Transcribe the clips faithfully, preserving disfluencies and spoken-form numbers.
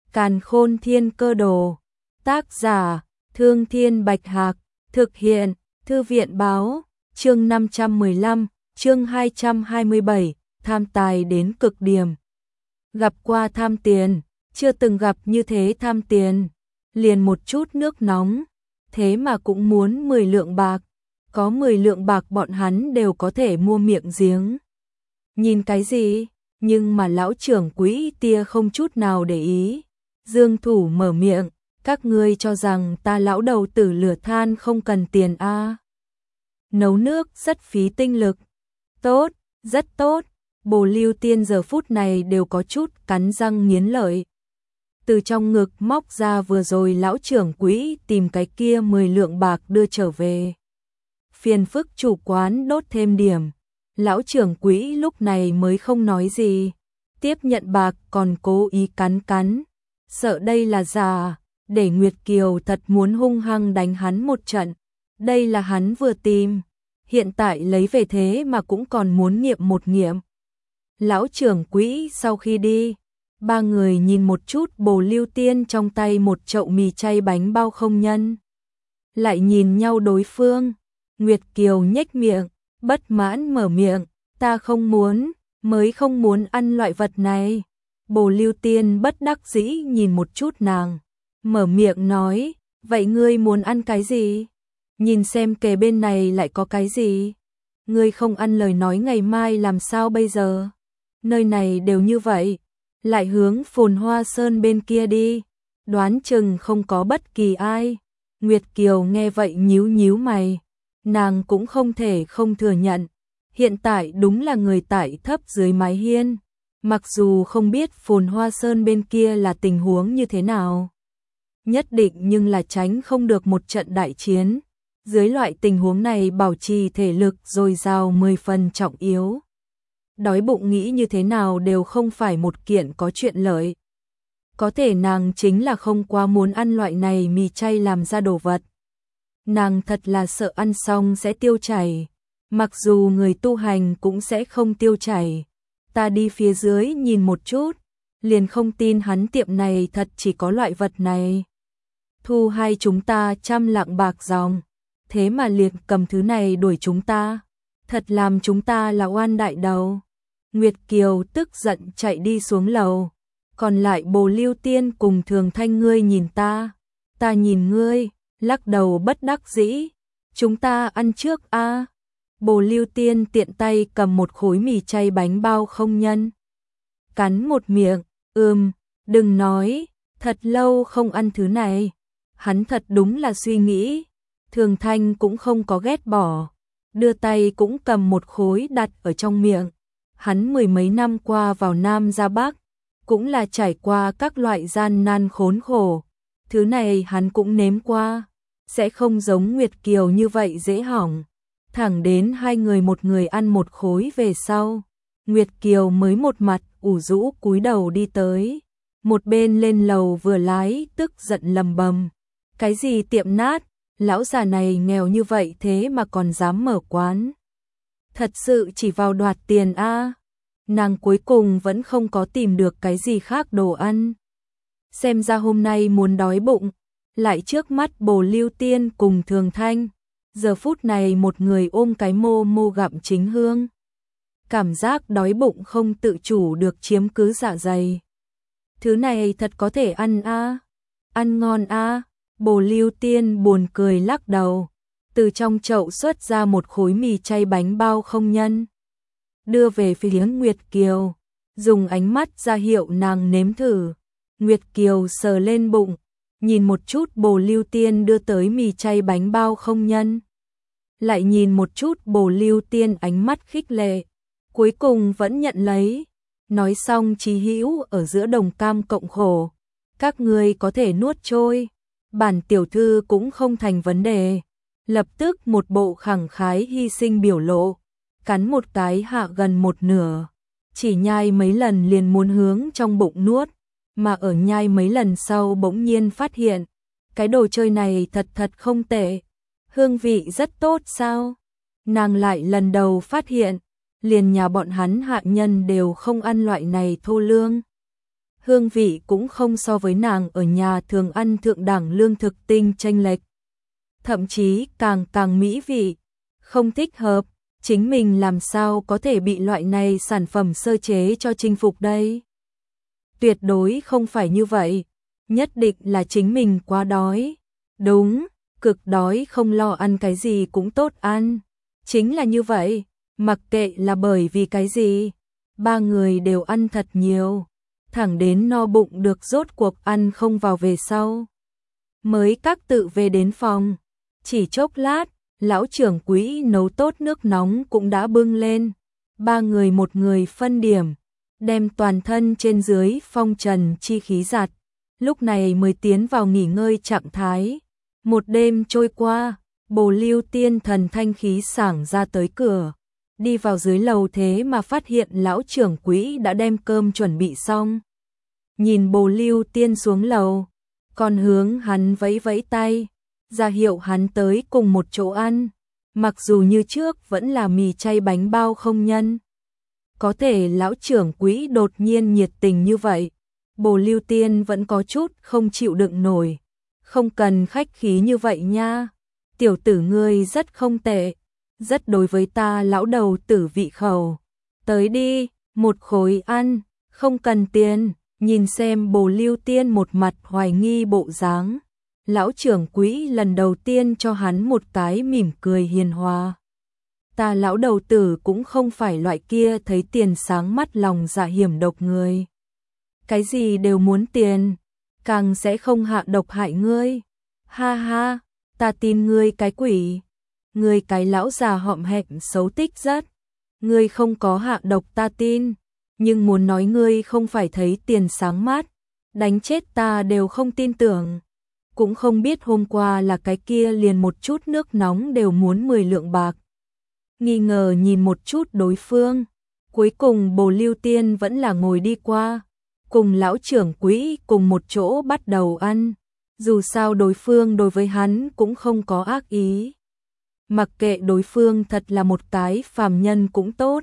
Càn Khôn Thiên Cơ Đồ. Tác giả: Thương Thiên Bạch Hạc. Thực hiện: Thư viện báo. Chương năm trăm mười lăm, chương hai trăm hai mươi bảy, tham tài đến cực điểm. Gặp qua tham tiền, chưa từng gặp như thế tham tiền. Liền một chút nước nóng, thế mà cũng muốn mười lượng bạc. Có mười lượng bạc bọn hắn đều có thể mua miệng giếng. Nhìn cái gì? Nhưng mà lão trưởng quỹ tia không chút nào để ý. Dương thủ mở miệng, các ngươi cho rằng ta lão đầu tử lửa than không cần tiền a? À? Nấu nước rất phí tinh lực. Tốt, rất tốt. Bồ Lưu Tiên giờ phút này đều có chút cắn răng nghiến lợi. Từ trong ngực móc ra vừa rồi lão trưởng quỹ tìm cái kia mười lượng bạc đưa trở về. Phiền phức chủ quán đốt thêm điểm. Lão trưởng quỹ lúc này mới không nói gì. Tiếp nhận bạc còn cố ý cắn cắn. Sợ đây là giả, để Nguyệt Kiều thật muốn hung hăng đánh hắn một trận. Đây là hắn vừa tìm. Hiện tại lấy về thế mà cũng còn muốn nghiệm một nghiệm. Lão trưởng quỹ sau khi đi, ba người nhìn một chút Bồ Lưu Tiên trong tay một chậu mì chay bánh bao không nhân. Lại nhìn nhau đối phương. Nguyệt Kiều nhếch miệng, bất mãn mở miệng, ta không muốn, mới không muốn ăn loại vật này. Bồ Lưu Tiên bất đắc dĩ nhìn một chút nàng, mở miệng nói, vậy ngươi muốn ăn cái gì? Nhìn xem kề bên này lại có cái gì? Ngươi không ăn lời nói ngày mai làm sao bây giờ? Nơi này đều như vậy, lại hướng Phồn Hoa Sơn bên kia đi, đoán chừng không có bất kỳ ai. Nguyệt Kiều nghe vậy nhíu nhíu mày, nàng cũng không thể không thừa nhận, hiện tại đúng là người tại thấp dưới mái hiên, mặc dù không biết Phồn Hoa Sơn bên kia là tình huống như thế nào. Nhất định nhưng là tránh không được một trận đại chiến, dưới loại tình huống này bảo trì thể lực dồi dào mười phần trọng yếu. Đói bụng nghĩ như thế nào đều không phải một kiện có chuyện lợi. Có thể nàng chính là không quá muốn ăn loại này mì chay làm ra đồ vật. Nàng thật là sợ ăn xong sẽ tiêu chảy. Mặc dù người tu hành cũng sẽ không tiêu chảy. Ta đi phía dưới nhìn một chút, liền không tin hắn tiệm này thật chỉ có loại vật này. Thu hai chúng ta trăm lạng bạc dòng, thế mà liền cầm thứ này đuổi chúng ta. Thật làm chúng ta là oan đại đầu. Nguyệt Kiều tức giận chạy đi xuống lầu. Còn lại Bồ Lưu Tiên cùng Thường Thanh ngươi nhìn ta, ta nhìn ngươi, lắc đầu bất đắc dĩ. Chúng ta ăn trước a. À? Bồ Lưu Tiên tiện tay cầm một khối mì chay bánh bao không nhân. Cắn một miệng, ừm, đừng nói, thật lâu không ăn thứ này. Hắn thật đúng là suy nghĩ. Thường Thanh cũng không có ghét bỏ, đưa tay cũng cầm một khối đặt ở trong miệng. Hắn mười mấy năm qua vào Nam ra Bắc, cũng là trải qua các loại gian nan khốn khổ. Thứ này hắn cũng nếm qua, sẽ không giống Nguyệt Kiều như vậy dễ hỏng. Thẳng đến hai người một người ăn một khối về sau, Nguyệt Kiều mới một mặt ủ rũ cúi đầu đi tới. Một bên lên lầu vừa lái tức giận lầm bầm. Cái gì tiệm nát, lão già này nghèo như vậy thế mà còn dám mở quán. Thật sự chỉ vào đoạt tiền a. À? Nàng cuối cùng vẫn không có tìm được cái gì khác đồ ăn. Xem ra hôm nay muốn đói bụng, lại trước mắt Bồ Lưu Tiên cùng Thường Thanh. Giờ phút này một người ôm cái mô mô gặm chính hương. Cảm giác đói bụng không tự chủ được chiếm cứ dạ dày. Thứ này thật có thể ăn a, à? Ăn ngon a. À? Bồ Lưu Tiên buồn cười lắc đầu. Từ trong chậu xuất ra một khối mì chay bánh bao không nhân. Đưa về phía Nguyệt Kiều, dùng ánh mắt ra hiệu nàng nếm thử. Nguyệt Kiều sờ lên bụng, nhìn một chút Bồ Lưu Tiên đưa tới mì chay bánh bao không nhân. Lại nhìn một chút Bồ Lưu Tiên ánh mắt khích lệ, cuối cùng vẫn nhận lấy. Nói xong Chí Hữu ở giữa đồng cam cộng khổ, các ngươi có thể nuốt trôi, bản tiểu thư cũng không thành vấn đề. Lập tức một bộ khẳng khái hy sinh biểu lộ, cắn một cái hạ gần một nửa, chỉ nhai mấy lần liền muốn hướng trong bụng nuốt, mà ở nhai mấy lần sau bỗng nhiên phát hiện, cái đồ chơi này thật thật không tệ, hương vị rất tốt sao? Nàng lại lần đầu phát hiện, liền nhà bọn hắn hạ nhân đều không ăn loại này thô lương. hương vị cũng không so với nàng ở nhà thường ăn thượng đẳng lương thực tinh chênh lệch. Thậm chí càng càng mỹ vị, không thích hợp, chính mình làm sao có thể bị loại này sản phẩm sơ chế cho chinh phục đây? Tuyệt đối không phải như vậy, nhất định là chính mình quá đói. Đúng, cực đói không lo ăn cái gì cũng tốt ăn. Chính là như vậy, mặc kệ là bởi vì cái gì, ba người đều ăn thật nhiều, thẳng đến no bụng được rốt cuộc ăn không vào về sau. Mới các tự về đến phòng, chỉ chốc lát, lão trưởng quỹ nấu tốt nước nóng cũng đã bưng lên, ba người một người phân điểm, đem toàn thân trên dưới phong trần chi khí giặt, lúc này mới tiến vào nghỉ ngơi trạng thái. Một đêm trôi qua, Bồ Lưu Tiên thần thanh khí sảng ra tới cửa, đi vào dưới lầu thế mà phát hiện lão trưởng quỹ đã đem cơm chuẩn bị xong. Nhìn Bồ Lưu Tiên xuống lầu, còn hướng hắn vẫy vẫy tay, ra hiệu hắn tới cùng một chỗ ăn, mặc dù như trước vẫn là mì chay bánh bao không nhân. Có thể lão trưởng quỹ đột nhiên nhiệt tình như vậy, Bồ Lưu Tiên vẫn có chút không chịu đựng nổi. Không cần khách khí như vậy nha, tiểu tử ngươi rất không tệ, rất đối với ta lão đầu tử vị khẩu. Tới đi, một khối ăn, không cần tiền. Nhìn xem Bồ Lưu Tiên một mặt hoài nghi bộ dáng, lão trưởng quỹ lần đầu tiên cho hắn một cái mỉm cười hiền hòa. Ta lão đầu tử cũng không phải loại kia thấy tiền sáng mắt lòng dạ hiểm độc người. Cái gì đều muốn tiền, càng sẽ không hạ độc hại ngươi. Ha ha, ta tin ngươi cái quỷ. Ngươi cái lão già họm hẹm xấu tích rất. Ngươi không có hạ độc ta tin, nhưng muốn nói ngươi không phải thấy tiền sáng mắt, đánh chết ta đều không tin tưởng. Cũng không biết hôm qua là cái kia liền một chút nước nóng đều muốn mười lượng bạc. Nghi ngờ nhìn một chút đối phương, cuối cùng Bồ Lưu Tiên vẫn là ngồi đi qua, cùng lão trưởng quỹ cùng một chỗ bắt đầu ăn. Dù sao đối phương đối với hắn cũng không có ác ý. Mặc kệ đối phương thật là một cái phàm nhân cũng tốt,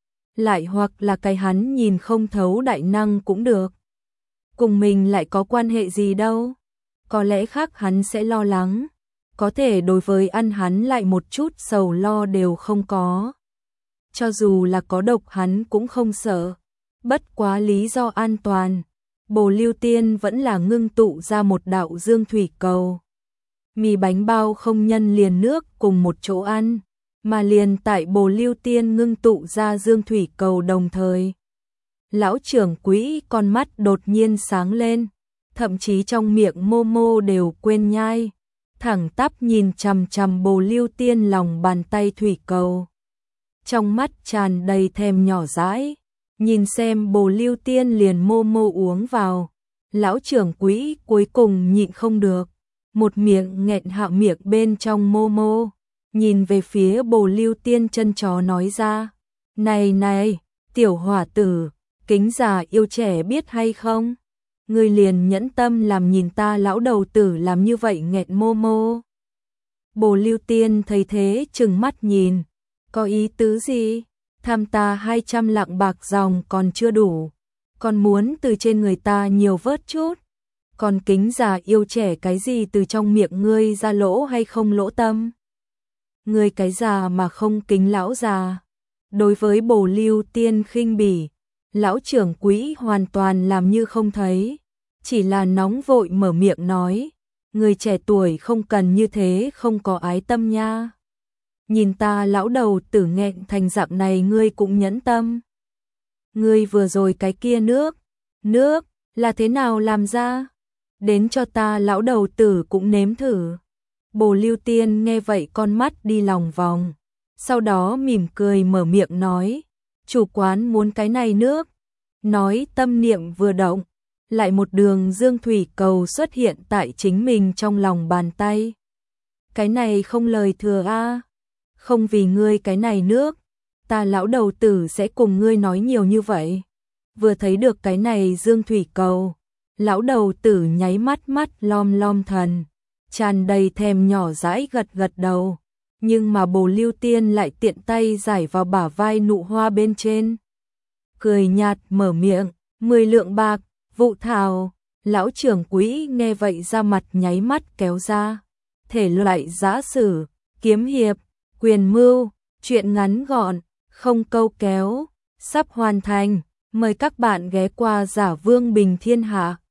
lại hoặc là cái hắn nhìn không thấu đại năng cũng được. Cùng mình lại có quan hệ gì đâu, có lẽ khác hắn sẽ lo lắng, có thể đối với ăn hắn lại một chút sầu lo đều không có. Cho dù là có độc hắn cũng không sợ, bất quá lý do an toàn, Bồ Lưu Tiên vẫn là ngưng tụ ra một đạo dương thủy cầu. Mì bánh bao không nhân liền nước cùng một chỗ ăn, mà liền tại Bồ Lưu Tiên ngưng tụ ra dương thủy cầu đồng thời. Lão trưởng quỹ con mắt đột nhiên sáng lên, thậm chí trong miệng mô mô đều quên nhai, thẳng tắp nhìn chằm chằm Bồ Lưu Tiên lòng bàn tay thủy cầu. Trong mắt tràn đầy thèm nhỏ dãi, nhìn xem Bồ Lưu Tiên liền mô mô uống vào, lão trưởng quỹ cuối cùng nhịn không được, một miệng nghẹn hạ miệng bên trong mô mô, nhìn về phía Bồ Lưu Tiên chân chó nói ra, này này, tiểu hỏa tử, kính già yêu trẻ biết hay không? Ngươi liền nhẫn tâm làm nhìn ta lão đầu tử làm như vậy nghẹn mô mô. Bồ Lưu Tiên thấy thế trừng mắt nhìn, có ý tứ gì? Tham ta hai trăm lạng bạc dòng còn chưa đủ, còn muốn từ trên người ta nhiều vớt chút, còn kính già yêu trẻ cái gì từ trong miệng ngươi ra lỗ hay không lỗ tâm? Ngươi cái già mà không kính lão già. Đối với Bồ Lưu Tiên khinh bỉ, lão trưởng quỹ hoàn toàn làm như không thấy, chỉ là nóng vội mở miệng nói, người trẻ tuổi không cần như thế, không có ái tâm nha. Nhìn ta lão đầu tử nghẹn thành dạng này ngươi cũng nhẫn tâm. Ngươi vừa rồi cái kia nước, nước, là thế nào làm ra? Đến cho ta lão đầu tử cũng nếm thử. Bồ Lưu Tiên nghe vậy con mắt đi lòng vòng, sau đó mỉm cười mở miệng nói, chủ quán muốn cái này nước. Nói tâm niệm vừa động, lại một đường dương thủy cầu xuất hiện tại chính mình trong lòng bàn tay. Cái này không lời thừa a, không vì ngươi cái này nước, ta lão đầu tử sẽ cùng ngươi nói nhiều như vậy. Vừa thấy được cái này dương thủy cầu, lão đầu tử nháy mắt mắt lom lom thần, tràn đầy thèm nhỏ dãi gật gật đầu, nhưng mà Bồ Lưu Tiên lại tiện tay giải vào bả vai nụ hoa bên trên. Cười nhạt mở miệng, mười lượng bạc, Vụ thảo, lão trưởng quỹ nghe vậy ra mặt nháy mắt kéo ra. Thể loại giã sử, kiếm hiệp, quyền mưu, truyện ngắn gọn, không câu kéo, sắp hoàn thành. Mời các bạn ghé qua Giả Vương Bình Thiên Hạ.